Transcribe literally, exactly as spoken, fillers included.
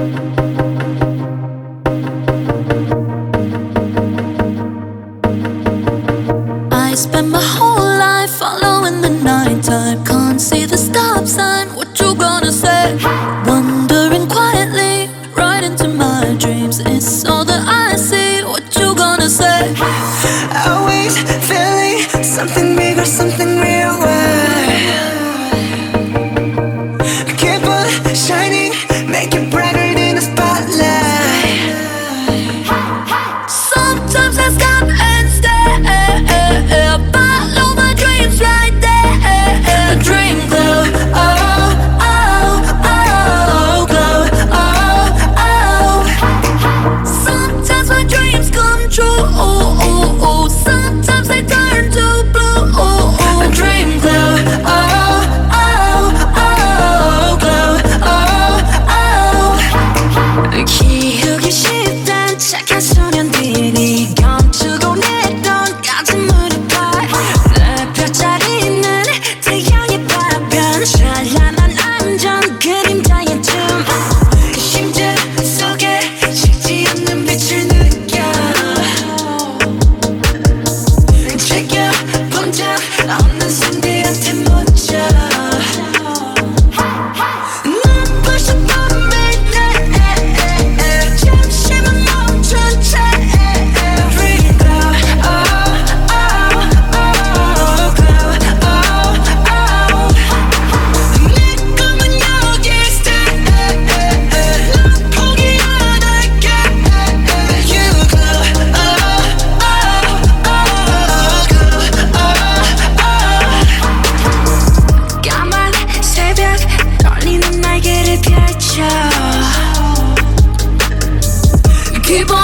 I spent my whole life following the nighttime. Can't see the stop sign, what you gonna say? Wandering quietly right into my dreams. It's all that I see, what you gonna say? Always feeling something bigger, something real. Keep on shining, make it brighter than the spotlight. Sometimes I stop and stare, follow my dreams right there. Dream glow, oh, oh, oh, glow, oh, oh. Sometimes my dreams come true, oh, oh, oh. Sometimes they turn to blue, oh, oh. Dream glow, oh, oh, oh, glow, oh, oh. 키우기 쉽단 착한 소년들이 감추고 내던 가슴으로 봐. 내 펼쳐지는 태양의 파편, 찬란한 안전 그림자의 춤. 그 심장 속에 식지 않는 빛을 느껴. 지켜본 적 없는 상대한테 묻혀. 난 벌써 밤에 잠시만 멈춘 채 Dream glow, oh, oh, oh, glow, oh, oh. 내 꿈은 여기 stay. 난 포기 안 할게. You glow, oh, oh, oh, glow, oh, oh. 까만 새벽 떨리는 날개를 펼쳐. Keep on